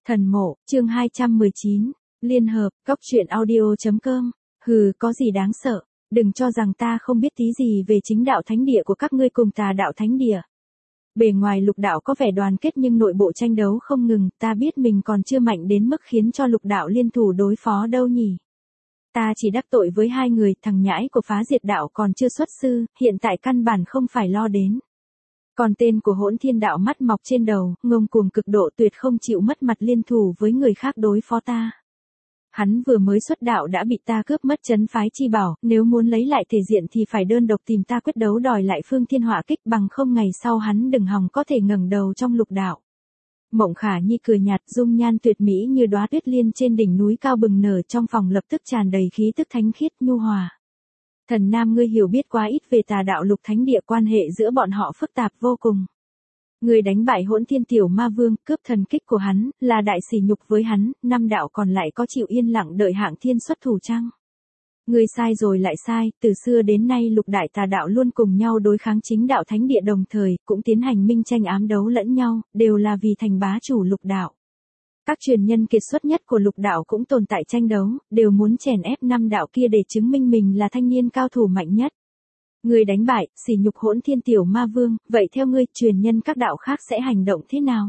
Thần mộ, chương 219, Liên hợp, cóc truyện audio.com. Hừ, có gì đáng sợ, đừng cho rằng ta không biết tí gì về chính đạo thánh địa của các ngươi cùng tà đạo thánh địa. Bề ngoài lục đạo có vẻ đoàn kết nhưng nội bộ tranh đấu không ngừng, ta biết mình còn chưa mạnh đến mức khiến cho lục đạo liên thủ đối phó đâu nhỉ. Ta chỉ đắc tội với hai người, thằng nhãi của phá diệt đạo còn chưa xuất sư, hiện tại căn bản không phải lo đến. Còn tên của hỗn thiên đạo mắt mọc trên đầu, ngông cuồng cực độ tuyệt không chịu mất mặt liên thủ với người khác đối phó ta. Hắn vừa mới xuất đạo đã bị ta cướp mất trấn phái chi bảo, nếu muốn lấy lại thể diện thì phải đơn độc tìm ta quyết đấu đòi lại phương thiên hỏa kích, bằng không ngày sau hắn đừng hòng có thể ngẩng đầu trong lục đạo. Mộng Khả Nhi cười nhạt, dung nhan tuyệt mỹ như đóa tuyết liên trên đỉnh núi cao bừng nở, trong phòng lập tức tràn đầy khí tức thánh khiết nhu hòa. Thần Nam, ngươi hiểu biết quá ít về tà đạo lục thánh địa, quan hệ giữa bọn họ phức tạp vô cùng. Ngươi đánh bại hỗn thiên tiểu ma vương, cướp thần kích của hắn, là đại sỉ nhục với hắn, năm đạo còn lại có chịu yên lặng đợi Hạng Thiên xuất thủ chăng? Ngươi sai rồi lại sai, từ xưa đến nay lục đại tà đạo luôn cùng nhau đối kháng chính đạo thánh địa, đồng thời cũng tiến hành minh tranh ám đấu lẫn nhau, đều là vì thành bá chủ lục đạo. Các truyền nhân kiệt xuất nhất của lục đạo cũng tồn tại tranh đấu, đều muốn chèn ép năm đạo kia để chứng minh mình là thanh niên cao thủ mạnh nhất. Ngươi đánh bại, sỉ nhục hỗn thiên tiểu ma vương, vậy theo ngươi, truyền nhân các đạo khác sẽ hành động thế nào?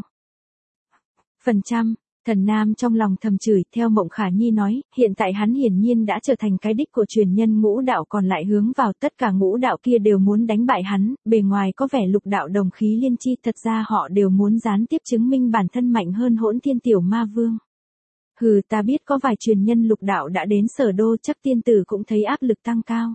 Phần trăm, Thần Nam trong lòng thầm chửi, theo Mộng Khả Nhi nói, hiện tại hắn hiển nhiên đã trở thành cái đích của truyền nhân ngũ đạo, còn lại hướng vào, tất cả ngũ đạo kia đều muốn đánh bại hắn, bề ngoài có vẻ lục đạo đồng khí liên chi, thật ra họ đều muốn gián tiếp chứng minh bản thân mạnh hơn hỗn thiên tiểu ma vương. Hừ, ta biết có vài truyền nhân lục đạo đã đến Sở Đô, chắc tiên tử cũng thấy áp lực tăng cao.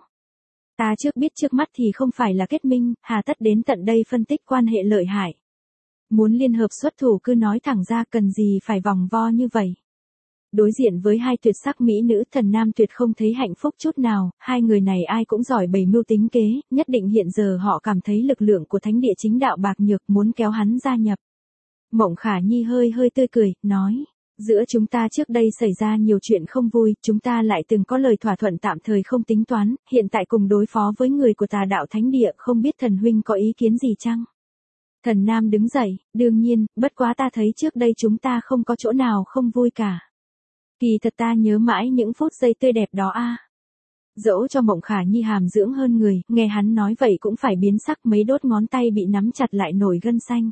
Ta trước biết trước mắt thì không phải là kết minh, hà tất đến tận đây phân tích quan hệ lợi hại. Muốn liên hợp xuất thủ cứ nói thẳng ra, cần gì phải vòng vo như vậy. Đối diện với hai tuyệt sắc mỹ nữ, Thần Nam tuyệt không thấy hạnh phúc chút nào, hai người này ai cũng giỏi bày mưu tính kế, nhất định hiện giờ họ cảm thấy lực lượng của thánh địa chính đạo bạc nhược, muốn kéo hắn gia nhập. Mộng Khả Nhi hơi tươi cười, nói, giữa chúng ta trước đây xảy ra nhiều chuyện không vui, chúng ta lại từng có lời thỏa thuận tạm thời không tính toán, hiện tại cùng đối phó với người của tà đạo thánh địa, không biết thần huynh có ý kiến gì chăng? Thần Nam đứng dậy, đương nhiên, bất quá ta thấy trước đây chúng ta không có chỗ nào không vui cả. Kỳ thật ta nhớ mãi những phút giây tươi đẹp đó a. Dẫu cho Mộng Khả Nhi hàm dưỡng hơn người, nghe hắn nói vậy cũng phải biến sắc, mấy đốt ngón tay bị nắm chặt lại nổi gân xanh.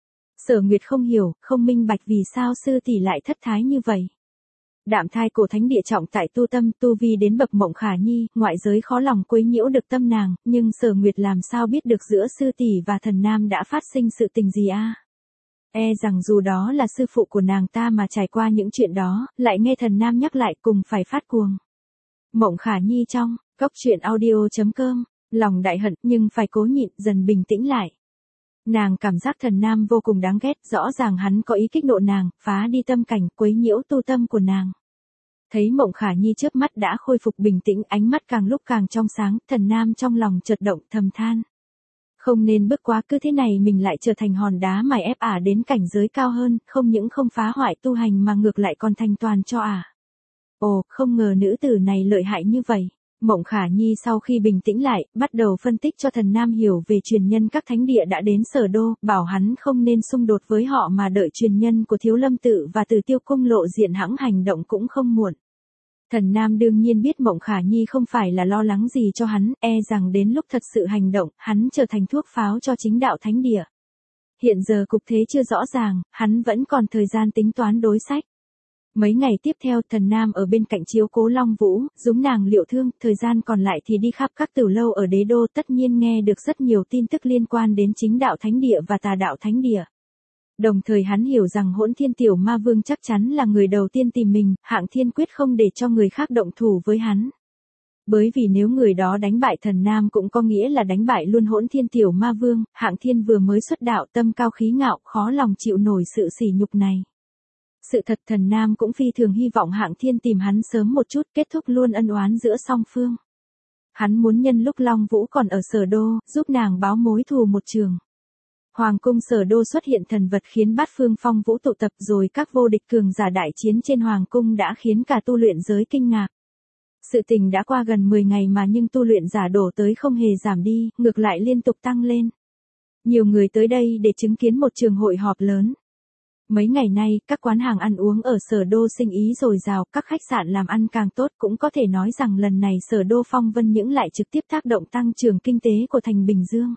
Sở Nguyệt không hiểu, không minh bạch vì sao sư tỷ lại thất thái như vậy. Đạm thai cổ thánh địa trọng tại tu tâm, tu vi đến bậc Mộng Khả Nhi, ngoại giới khó lòng quấy nhiễu được tâm nàng, nhưng Sở Nguyệt làm sao biết được giữa sư tỷ và Thần Nam đã phát sinh sự tình gì a? E rằng dù đó là sư phụ của nàng ta mà trải qua những chuyện đó, lại nghe Thần Nam nhắc lại cùng phải phát cuồng. Mộng Khả Nhi trong, cóc truyện audio.com, lòng đại hận nhưng phải cố nhịn, dần bình tĩnh lại. Nàng cảm giác Thần Nam vô cùng đáng ghét, rõ ràng hắn có ý kích nộ nàng, phá đi tâm cảnh, quấy nhiễu tu tâm của nàng. Thấy Mộng Khả Nhi chớp mắt đã khôi phục bình tĩnh, ánh mắt càng lúc càng trong sáng, Thần Nam trong lòng chợt động, thầm than. Không nên bước quá, cứ thế này mình lại trở thành hòn đá mài ép ả đến cảnh giới cao hơn, không những không phá hoại tu hành mà ngược lại còn thành toàn cho ả. Ồ, không ngờ nữ tử này lợi hại như vậy. Mộng Khả Nhi sau khi bình tĩnh lại, bắt đầu phân tích cho Thần Nam hiểu về truyền nhân các thánh địa đã đến Sở Đô, bảo hắn không nên xung đột với họ mà đợi truyền nhân của Thiếu Lâm Tự và Từ Tiêu Cung lộ diện hãng hành động cũng không muộn. Thần Nam đương nhiên biết Mộng Khả Nhi không phải là lo lắng gì cho hắn, e rằng đến lúc thật sự hành động, hắn trở thành thuốc pháo cho chính đạo thánh địa. Hiện giờ cục thế chưa rõ ràng, hắn vẫn còn thời gian tính toán đối sách. Mấy ngày tiếp theo, Thần Nam ở bên cạnh chiếu cố Long Vũ, giúp nàng liệu thương, thời gian còn lại thì đi khắp các tử lâu ở đế đô, tất nhiên nghe được rất nhiều tin tức liên quan đến chính đạo thánh địa và tà đạo thánh địa. Đồng thời hắn hiểu rằng hỗn thiên tiểu ma vương chắc chắn là người đầu tiên tìm mình, Hạng Thiên quyết không để cho người khác động thủ với hắn. Bởi vì nếu người đó đánh bại Thần Nam cũng có nghĩa là đánh bại luôn hỗn thiên tiểu ma vương, Hạng Thiên vừa mới xuất đạo, tâm cao khí ngạo, khó lòng chịu nổi sự sỉ nhục này. Sự thật Thần Nam cũng phi thường hy vọng Hạng Thiên tìm hắn sớm một chút, kết thúc luôn ân oán giữa song phương. Hắn muốn nhân lúc Long Vũ còn ở Sở Đô, giúp nàng báo mối thù một trường. Hoàng cung Sở Đô xuất hiện thần vật khiến bát phương phong vũ tụ tập, rồi các vô địch cường giả đại chiến trên hoàng cung đã khiến cả tu luyện giới kinh ngạc. Sự tình đã qua gần 10 ngày mà nhưng tu luyện giả đổ tới không hề giảm đi, ngược lại liên tục tăng lên. Nhiều người tới đây để chứng kiến một trường hội họp lớn. Mấy ngày nay, các quán hàng ăn uống ở Sở Đô sinh ý dồi dào, các khách sạn làm ăn càng tốt, cũng có thể nói rằng lần này Sở Đô phong vân những lại trực tiếp tác động tăng trưởng kinh tế của thành Bình Dương.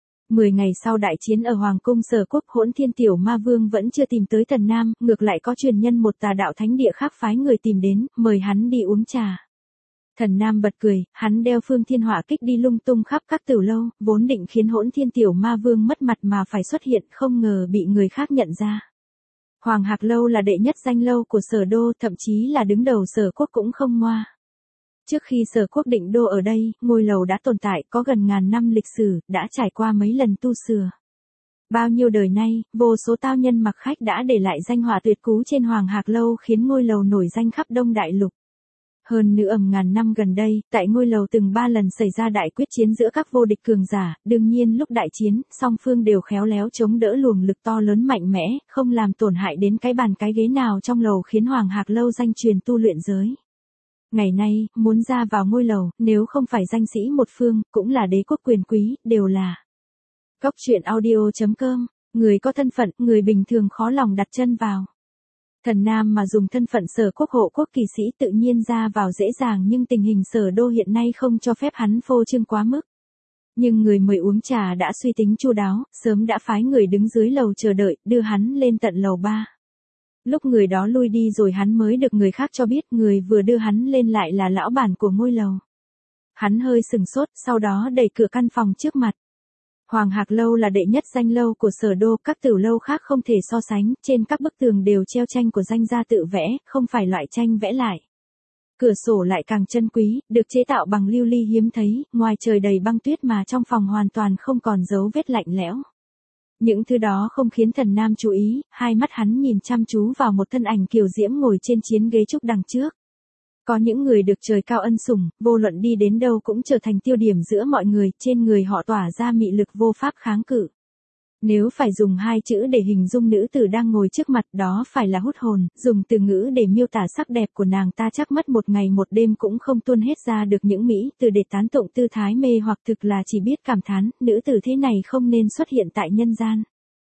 10 ngày sau đại chiến ở Hoàng cung Sở Quốc, Hỗn Thiên Tiểu Ma Vương vẫn chưa tìm tới Thần Nam, ngược lại có truyền nhân một tà đạo thánh địa khác phái người tìm đến, mời hắn đi uống trà. Thần Nam bật cười, hắn đeo Phương Thiên Hỏa Kích đi lung tung khắp các tiểu lâu, vốn định khiến Hỗn Thiên Tiểu Ma Vương mất mặt mà phải xuất hiện, không ngờ bị người khác nhận ra. Hoàng Hạc Lâu là đệ nhất danh lâu của Sở Đô, thậm chí là đứng đầu Sở Quốc cũng không ngoa. Trước khi Sở Quốc định đô ở đây, ngôi lầu đã tồn tại có gần ngàn năm lịch sử, đã trải qua mấy lần tu sửa. Bao nhiêu đời nay, vô số tao nhân mặc khách đã để lại danh họa tuyệt cú trên Hoàng Hạc Lâu khiến ngôi lầu nổi danh khắp Đông Đại Lục. Hơn nữa ngàn năm gần đây, tại ngôi lầu từng 3 lần xảy ra đại quyết chiến giữa các vô địch cường giả, đương nhiên lúc đại chiến, song phương đều khéo léo chống đỡ luồng lực to lớn mạnh mẽ, không làm tổn hại đến cái bàn cái ghế nào trong lầu khiến Hoàng Hạc Lâu danh truyền tu luyện giới. Ngày nay, muốn ra vào ngôi lầu, nếu không phải danh sĩ một phương, cũng là đế quốc quyền quý, đều là. Cốc truyện audio.com, người có thân phận, người bình thường khó lòng đặt chân vào. Thần Nam mà dùng thân phận Sở Quốc hộ quốc kỳ sĩ tự nhiên ra vào dễ dàng, nhưng tình hình Sở Đô hiện nay không cho phép hắn phô trương quá mức. Nhưng người mời uống trà đã suy tính chu đáo, sớm đã phái người đứng dưới lầu chờ đợi, đưa hắn lên tận lầu 3. Lúc người đó lui đi rồi hắn mới được người khác cho biết người vừa đưa hắn lên lại là lão bản của ngôi lầu. Hắn hơi sừng sốt, sau đó đẩy cửa căn phòng trước mặt. Hoàng Hạc Lâu là đệ nhất danh lâu của Sở Đô, các tiểu lâu khác không thể so sánh, trên các bức tường đều treo tranh của danh gia tự vẽ, không phải loại tranh vẽ lại. Cửa sổ lại càng chân quý, được chế tạo bằng lưu ly hiếm thấy, ngoài trời đầy băng tuyết mà trong phòng hoàn toàn không còn dấu vết lạnh lẽo. Những thứ đó không khiến Thần Nam chú ý, hai mắt hắn nhìn chăm chú vào một thân ảnh kiều diễm ngồi trên chiến ghế trúc đằng trước. Có những người được trời cao ân sủng, vô luận đi đến đâu cũng trở thành tiêu điểm giữa mọi người, trên người họ tỏa ra mị lực vô pháp kháng cự. Nếu phải dùng 2 chữ để hình dung nữ tử đang ngồi trước mặt, đó phải là hút hồn, dùng từ ngữ để miêu tả sắc đẹp của nàng ta chắc mất một ngày một đêm cũng không tuôn hết ra được những mỹ từ để tán tụng tư thái mê hoặc, thực là chỉ biết cảm thán, nữ tử thế này không nên xuất hiện tại nhân gian.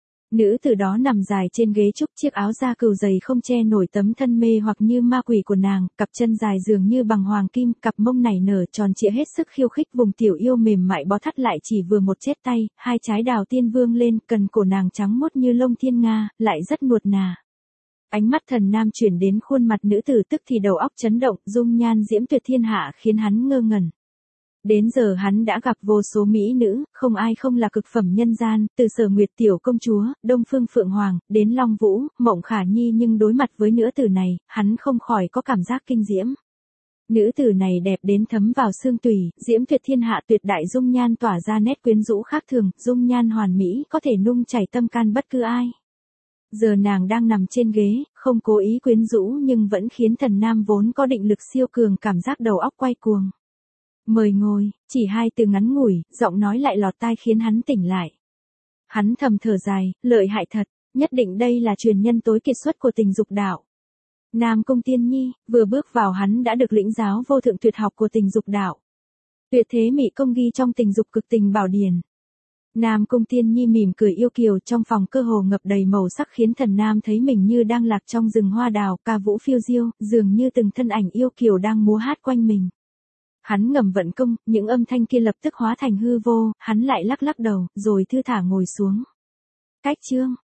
Nữ tử đó nằm dài trên ghế trúc, chiếc áo da cừu dày không che nổi tấm thân mê hoặc như ma quỷ của nàng, cặp chân dài dường như bằng hoàng kim, cặp mông nảy nở tròn trịa hết sức khiêu khích, vùng tiểu yêu mềm mại bó thắt lại chỉ vừa một chết tay, 2 trái đào tiên vương lên, cần cổ nàng trắng mốt như lông thiên nga, lại rất nuột nà. Ánh mắt Thần Nam chuyển đến khuôn mặt nữ tử tức thì đầu óc chấn động, dung nhan diễm tuyệt thiên hạ khiến hắn ngơ ngẩn. Đến giờ hắn đã gặp vô số mỹ nữ, không ai không là cực phẩm nhân gian, từ Sở Nguyệt tiểu công chúa, Đông Phương Phượng Hoàng, đến Long Vũ, Mộng Khả Nhi, nhưng đối mặt với nữ tử này, hắn không khỏi có cảm giác kinh diễm. Nữ tử này đẹp đến thấm vào xương tủy, diễm tuyệt thiên hạ, tuyệt đại dung nhan tỏa ra nét quyến rũ khác thường, dung nhan hoàn mỹ, có thể nung chảy tâm can bất cứ ai. Giờ nàng đang nằm trên ghế, không cố ý quyến rũ nhưng vẫn khiến Thần Nam vốn có định lực siêu cường cảm giác đầu óc quay cuồng. Mời ngồi, chỉ 2 từ ngắn ngủi, giọng nói lại lọt tai khiến hắn tỉnh lại. Hắn thầm thở dài, lợi hại thật, nhất định đây là truyền nhân tối kiệt xuất của tình dục đạo. Nam Cung Tiên Nhi, vừa bước vào hắn đã được lĩnh giáo vô thượng tuyệt học của tình dục đạo. Tuyệt thế mỹ công ghi trong tình dục cực tình bảo điển. Nam Cung Tiên Nhi mỉm cười yêu kiều, trong phòng cơ hồ ngập đầy màu sắc khiến Thần Nam thấy mình như đang lạc trong rừng hoa đào, ca vũ phiêu diêu, dường như từng thân ảnh yêu kiều đang múa hát quanh mình. Hắn ngầm vận công, những âm thanh kia lập tức hóa thành hư vô, hắn lại lắc lắc đầu, rồi thư thả ngồi xuống. Cách chương